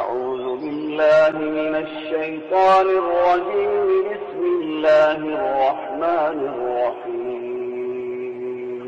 أعوذ بالله من الشيطان الرجيم. بسم الله الرحمن الرحيم.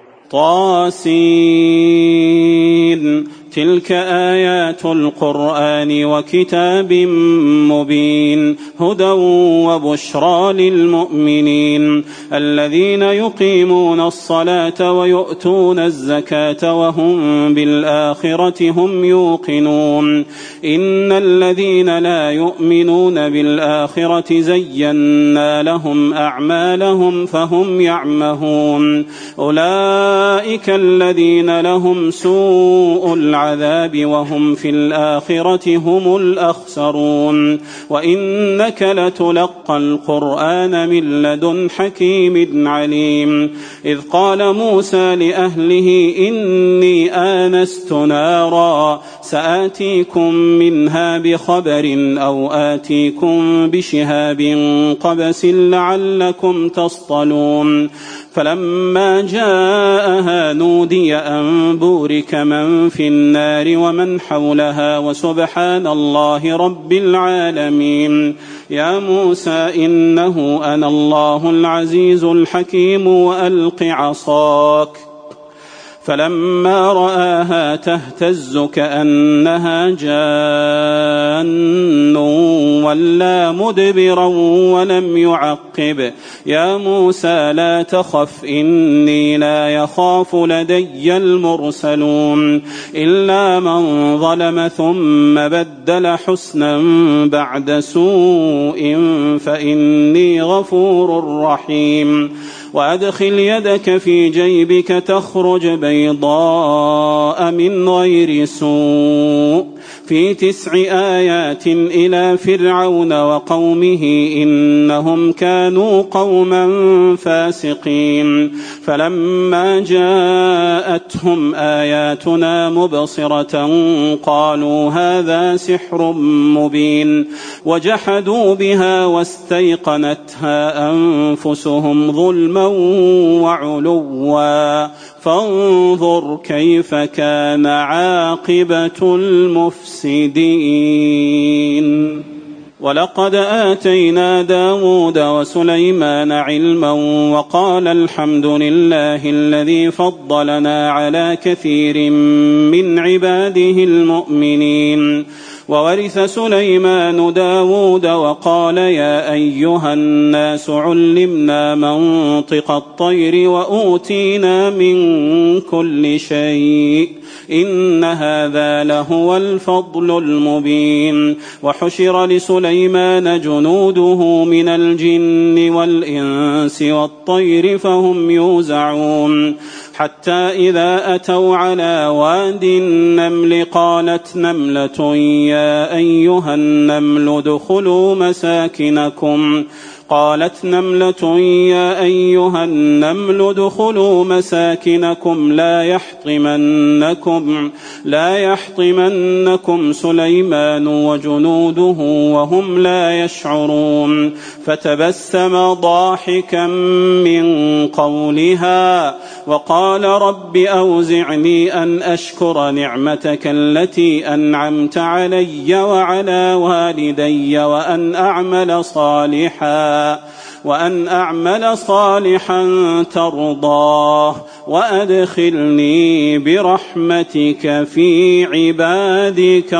طاسين. تلك آيات القرآن وكتاب مبين هدى وبشرى للمؤمنين الذين يقيمون الصلاة ويؤتون الزكاة وهم بالآخرة هم يوقنون. إن الذين لا يؤمنون بالآخرة زينا لهم أعمالهم فهم يعمهون. أولئك الذين لهم سوء العذاب وهم في الآخرة هم الأخسرون. وإنك لتلقى القرآن من لدن حكيم عليم. إذ قال موسى لأهله إني آنست نارا سآتيكم منها بخبر أو آتيكم بشهاب قبس لعلكم تصطلون. فلما جاءها نودي أن بورك من في النار ومن حولها وسبحان الله رب العالمين. يا موسى إنه أنا الله العزيز الحكيم وألق عصاك. فلما رآها تهتز كأنها جان ولا مدبرا ولم يعقب. يا موسى لا تخف إني لا يخاف لدي المرسلون. إلا من ظلم ثم بدل حسنا بعد سوء فإني غفور رحيم. وأدخل يدك في جيبك تخرج بيضاء من غير سوء في 9 آيات إلى فرعون وقومه إنهم كانوا قوما فاسقين. فلما جاءتهم آياتنا مبصرة قالوا هذا سحر مبين وجحدوا بها واستيقنتها أنفسهم ظلما وعلوا فانظر كيف كان عاقبة المفسدين. ولقد آتينا داود وسليمان علما وقال الحمد لله الذي فضلنا على كثير من عباده المؤمنين. وورث سليمان داود وقال يا أيها الناس علمنا منطق الطير وأوتينا من كل شيء إن هذا لهو الفضل المبين. وحشر لسليمان جنوده من الجن والإنس والطير فهم يوزعون. حتى إذا أتوا على واد النمل قالت نملة يا أيها النمل ادخلوا مساكنكم لا يحطمنكم سليمان وجنوده وهم لا يشعرون. فتبسم ضاحكا من قولها وقال رب أوزعني أن أشكر نعمتك التي أنعمت علي وعلى والدي وأن أعمل صالحا ترضاه وأدخلني برحمتك في عبادك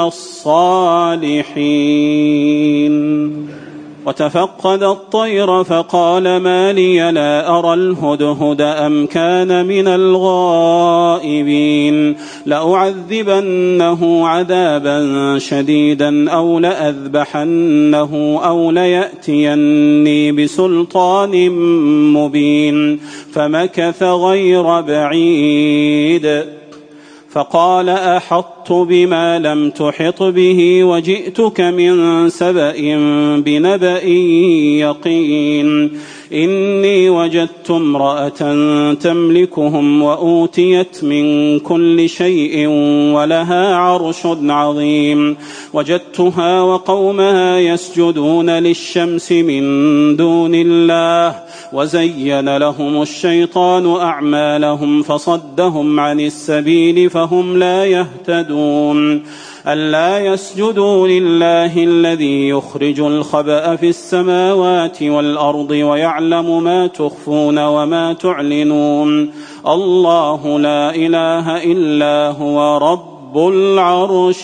الصالحين. وتفقد الطير فقال ما لي لا أرى الهدهد أم كان من الغائبين. لأعذبنه عذابا شديدا أو لأذبحنه أو ليأتيني بسلطان مبين. فمكث غير بعيد فقال أحطت بما لم تحط به وجئتك من سبأ بنبأ يقين. إني وجدت امرأة تملكهم وأوتيت من كل شيء ولها عرش عظيم. وجدتها وقومها يسجدون للشمس من دون الله وزين لهم الشيطان أعمالهم فصدهم عن السبيل فهم لا يهتدون. يشهدون ألا يسجدوا لله الذي يخرج الخبأ في السماوات والأرض ويعلم ما تخفون وما تعلنون الله لا إله إلا هو رب العرش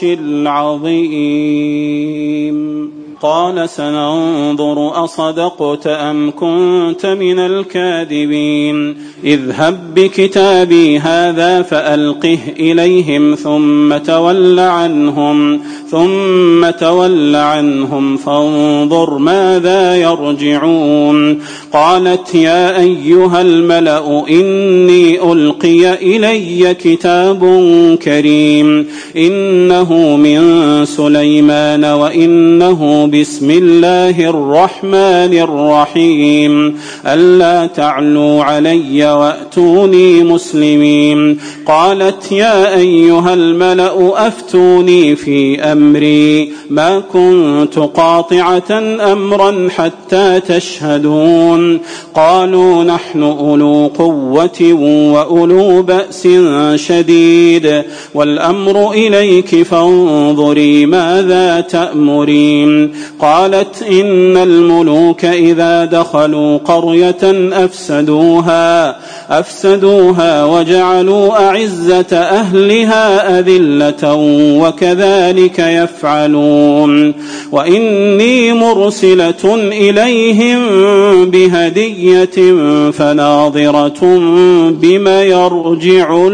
العظيم قال سننظر أصدقت أم كنت من الكاذبين اذهب بكتابي هذا فألقه إليهم ثم تول عنهم فانظر ماذا يرجعون قالت يا أيها الملأ إني ألقي إلي كتاب كريم إنه من سليمان وإنه بسم الله الرحمن الرحيم ألا تعلوا علي وأتوني مسلمين قالت يا أيها الملأ أفتوني في أمري ما كنت قاطعة أمرا حتى تشهدون قالوا نحن أولو قوة وأولو بأس شديد والأمر إليك فانظري ماذا تأمرين قالت إن الملوك إذا دخلوا قرية أفسدوها وجعلوا أعزة أهلها أذلة وكذلك يفعلون وإني مرسلة إليهم بهدية فناظرة بما يرجع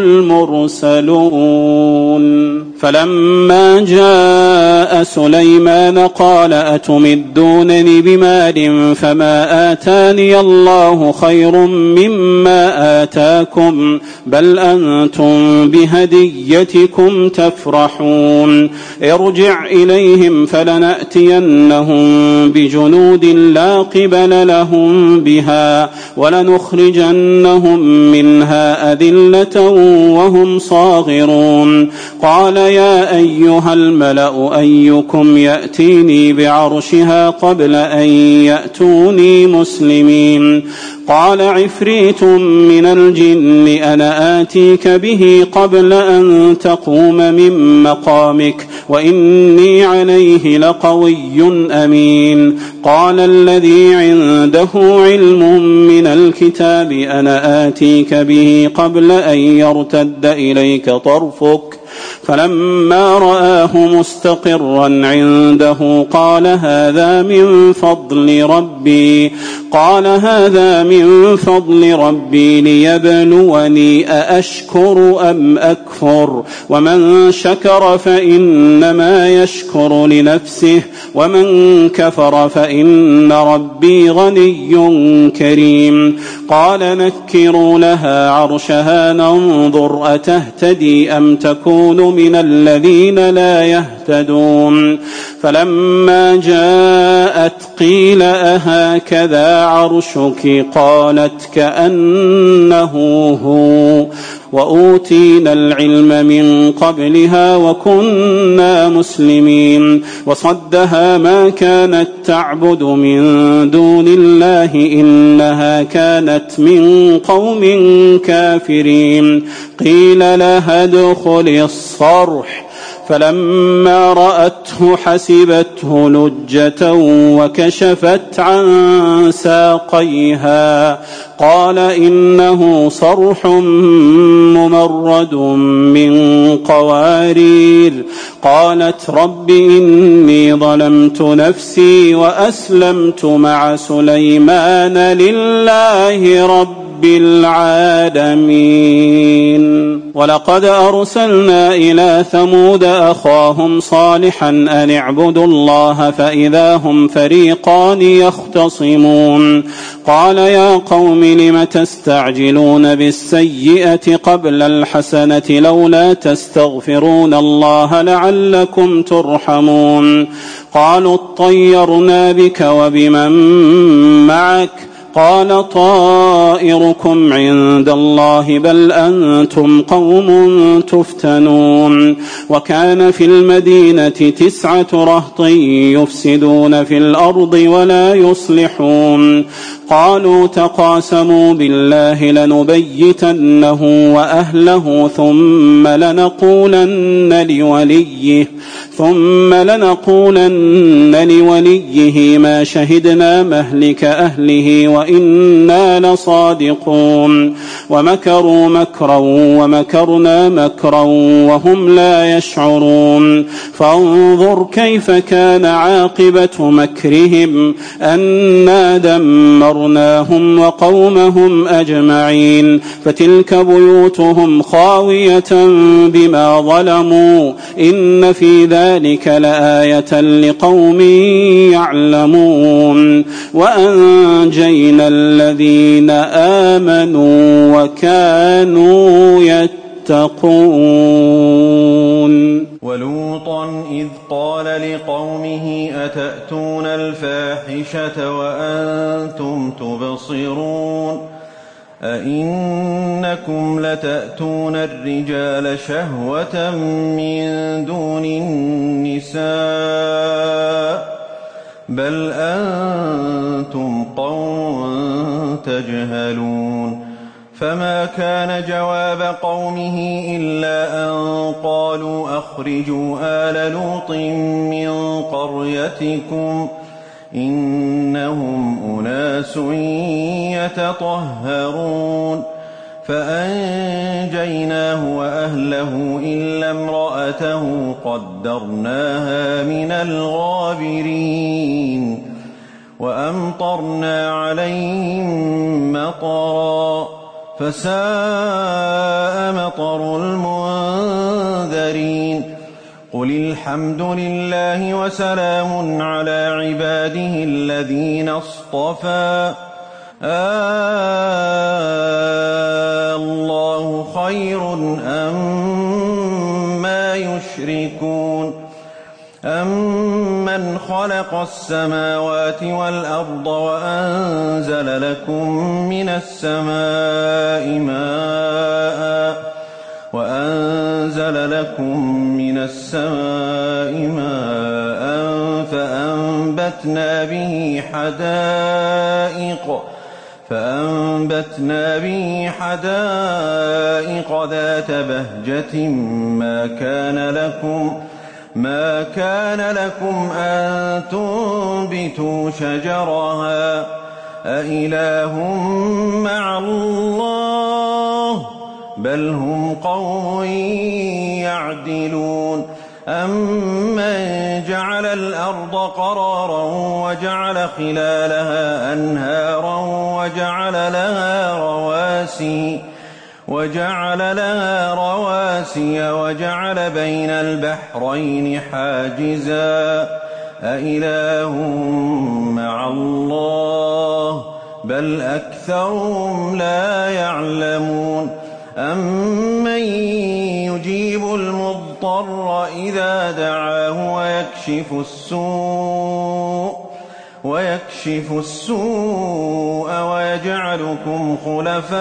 المرسلون فلما جاء سليمان قال أتمدونني بمال فما آتاني الله خير مما آتاكم بل أنتم بهديتكم تفرحون ارجع إليهم فلنأتينهم بجنود لا قبل لهم بها ولنخرجنهم منها أذلة وهم صاغرون قال يا أيها الملأ أيكم يأتيني بعرشها قبل أن يأتوني مسلمين قال عفريت من الجن أنا آتيك به قبل أن تقوم من مقامك وإني عليه لقوي أمين قال الذي عنده علم من الكتاب أنا آتيك به قبل أن يرتد إليك طرفك فلما رآه مستقرا عنده قال هذا من فضل ربي ليبلوني أأشكر أم أكفر ومن شكر فإنما يشكر لنفسه ومن كفر فإن ربي غني كريم قال نكروا لها عرشها ننظر أتهتدي أم تكون من الذين لا يهتدون فلما جاءت قيل أهكذا عرشك قالت كأنه هو وأوتينا العلم من قبلها وكنا مسلمين وصدها ما كانت تعبد من دون الله إنها كانت من قوم كافرين قيل لها ادخل الصرح فلما رأته حسبته لجة وكشفت عن ساقيها قال إنه صرح ممرد من قوارير قالت رب إني ظلمت نفسي وأسلمت مع سليمان لله رب العالمين ولقد أرسلنا إلى ثمود أخاهم صالحا أن اعبدوا الله فإذا هم فريقان يختصمون قال يا قوم لم تستعجلون بالسيئة قبل الحسنة لولا تستغفرون الله لعلكم ترحمون قالوا اطيرنا بك وبمن معك قال طائركم عند الله بل أنتم قوم تفتنون. وكان في المدينة 9 رهط يفسدون في الأرض ولا يصلحون. قالوا تقاسموا بالله لنبيتنه وأهله ثم لنقولن لوليه ما شهدنا مهلك أهله وإنا لصادقون. ومكروا مكرا ومكرنا مكرا وهم لا يشعرون. فانظر كيف كان عاقبة مكرهم أنا دمرناهم وقومهم أجمعين. فتلك بيوتهم خاوية بما ظلموا إن في ذلك لآية لقوم يعلمون. وأنجينا الذين آمنوا وكانوا يتقون. ولوطا إذ قال لقومه أتأتون الفاحشة وأنتم تبصرون أئنكم لتأتون الرجال شهوة من دون النساء بل أنتم قوم تجهلون. فما كان جواب قومه إلا أن قالوا أخرجوا آل لوط من قريتكم إنهم أناس يتطهرون. فأنجيناه وأهله إلا امرأته قدرناها من الغابرين. وأمطرنا عليهم مطرا فساء مطر المنذرين. قل الحمد لله وسلام على عباده الذين اصطفى الله خير أما يشركون. أمن خلق السماوات والأرض وأنزل لكم من السماء ماء فأنبتنا به حدائق ذات بهجة ما كان لكم أن تنبتوا شجرها أإله مع الله بل هم قوم يعدلون. أمن جعل الأرض قرارا وجعل خلالها أنهارا وجعل لها رواسي وجعل بين البحرين حاجزا أإله مع الله بل أكثرهم لا يعلمون. أمن يجيب المضطر إذا دعاه ويكشف السوء ويجعلكم خلفاء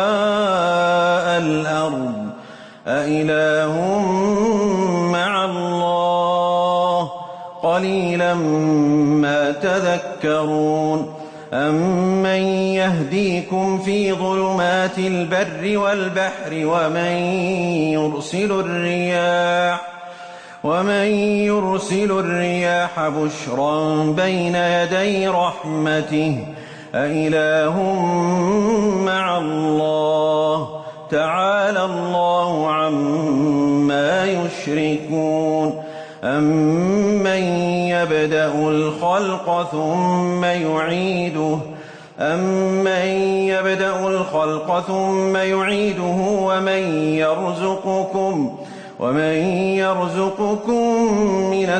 الأرض أإله مع الله قليلا ما تذكرون. أمن يهديكم في ظلمات البر والبحر ومن يرسل الرياح بشرا بين يدي رحمته أإله مع الله تعالى الله عما يشركون. أمن يبدأ الخلق ثم يعيده ومن يرزقكم من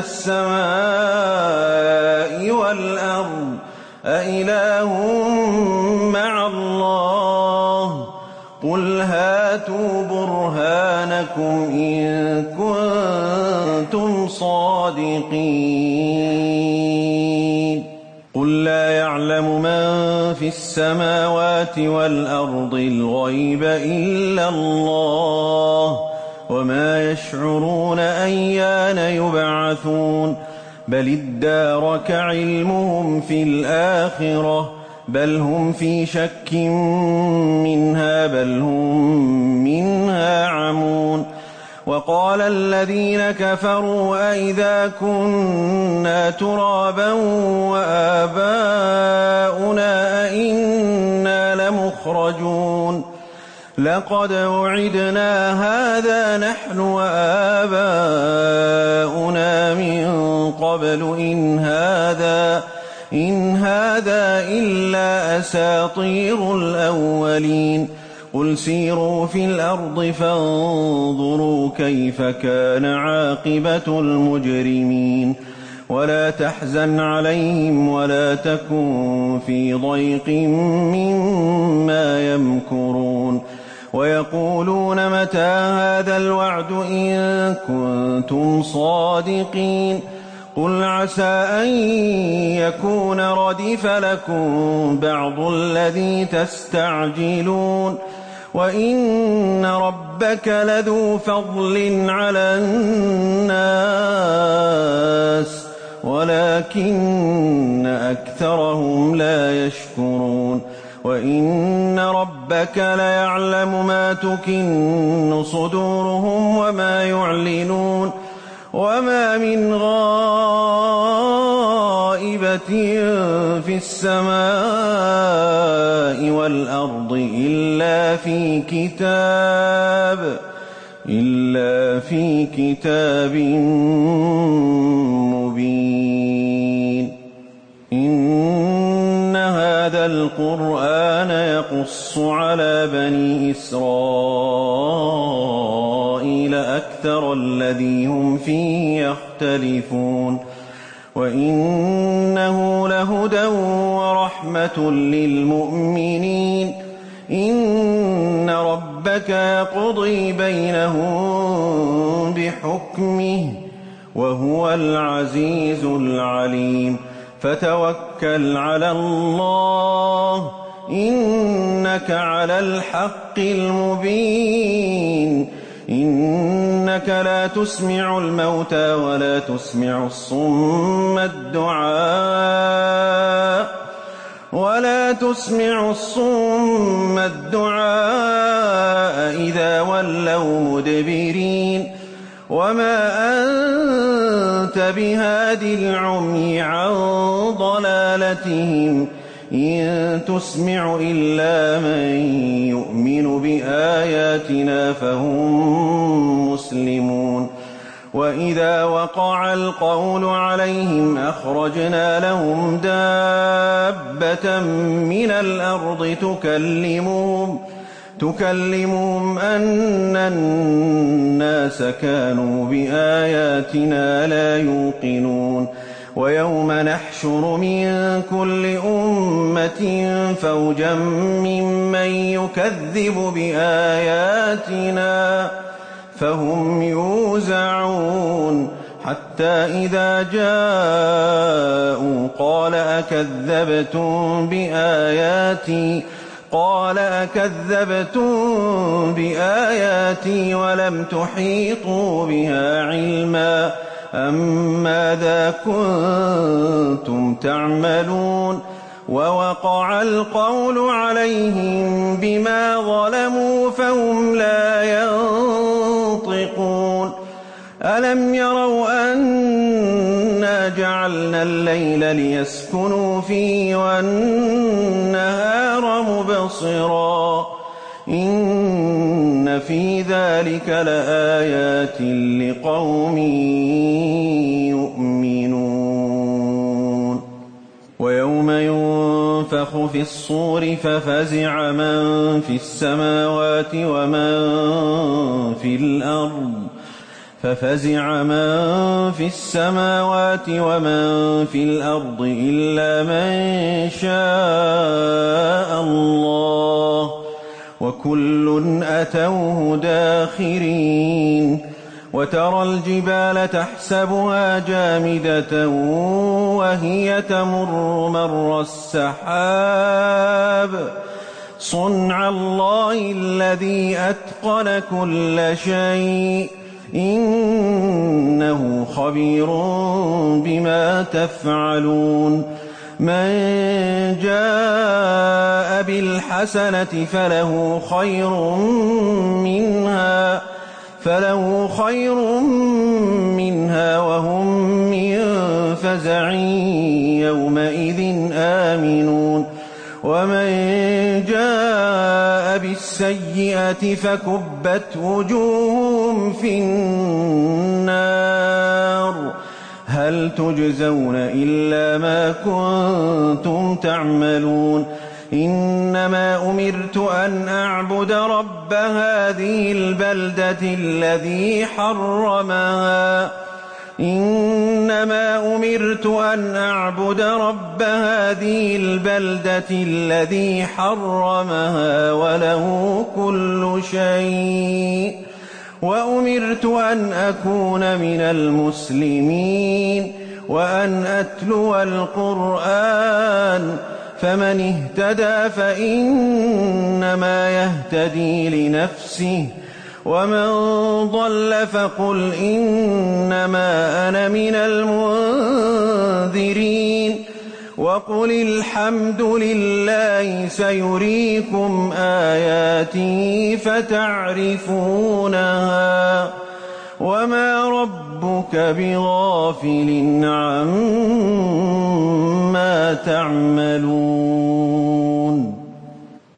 السماء والأرض أإله مع الله قل هاتوا برهانكم إن كنتم صادقين. قل لا يعلم من في السماوات والأرض الغيب إلا الله وما يشعرون أيان يبعثون بل ادارك علمهم في الآخرة بل هم في شك منها بل هم منها عمون وقال الذين كفروا أئذا كنا ترابا وآباؤنا أئنا لمخرجون لقد وعدنا هذا نحن وآباؤنا من قبل إن هذا إلا أساطير الأولين قل سيروا في الأرض فانظروا كيف كان عاقبة المجرمين ولا تحزن عليهم ولا تكن في ضيق مما يمكرون ويقولون متى هذا الوعد إن كنتم صادقين قل عسى أن يكون ردف لكم بعض الذي تستعجلون وإن ربك لذو فضل على الناس ولكن أكثرهم لا يشكرون وإن ربك ليعلم ما تكن صدورهم وما يعلنون وما من غائبة في السماء والأرض إلا في كتاب مبين إن هذا القرآن يقص على بني إسرائيل أكثر الذي هم فيه يختلفون وإنه لهدى ورحمة للمؤمنين إن ربك يقضي بينهم بحكمه وهو العزيز العليم فتوكل على الله إنك على الحق المبين إنك لا تسمع الموتى ولا تسمع الصم الدعاء إذا ولوا مدبرين وما أنت بهاد العمي عن ضلالتهم إن تسمع إلا من يؤمن بآياتنا فهم مسلمون وإذا وقع القول عليهم أخرجنا لهم دابة من الأرض تكلمهم أن الناس كانوا بآياتنا لا يوقنون ويوم نحشر من كل أمة فوجا ممن يكذب بآياتنا فهم يوزعون حتى إذا جاءوا قال أكذبتم بآياتي ولم تحيطوا بها علما أم ماذا كنتم تعملون ووقع القول عليهم بما ظلموا فهم لا ينطقون ألم يروا أنا جعلنا الليل ليسكنوا فيه والنهار مبصرا إن في ذلك لآيات لقوم يؤمنون ويوم ينفخ في الصور ففزع من في السماوات ومن في الأرض إلا من شاء الله وكل أتوه داخرين وترى الجبال تحسبها جامدة وهي تمر مر السحاب صنع الله الذي أتقن كل شيء إنه خبير بما تفعلون من جاء بالحسنة فله خير منها وهم من فزع يومئذ آمنون ومن جاء بالسيئة فكبت وجوههم في النار هل تجزون إلا ما كنتم تعملون إنما أمرت أن أعبد رب هذه البلدة الذي حرمها وله كل شيء وأمرت أن أكون من المسلمين وأن أتلو القرآن فمن اهتدى فإنما يهتدي لنفسه ومن ضل فقل إنما أنا من المنذرين وقل الحمد لله سيريكم آياته فتعرفونها وما ربك بغافل عما تعملون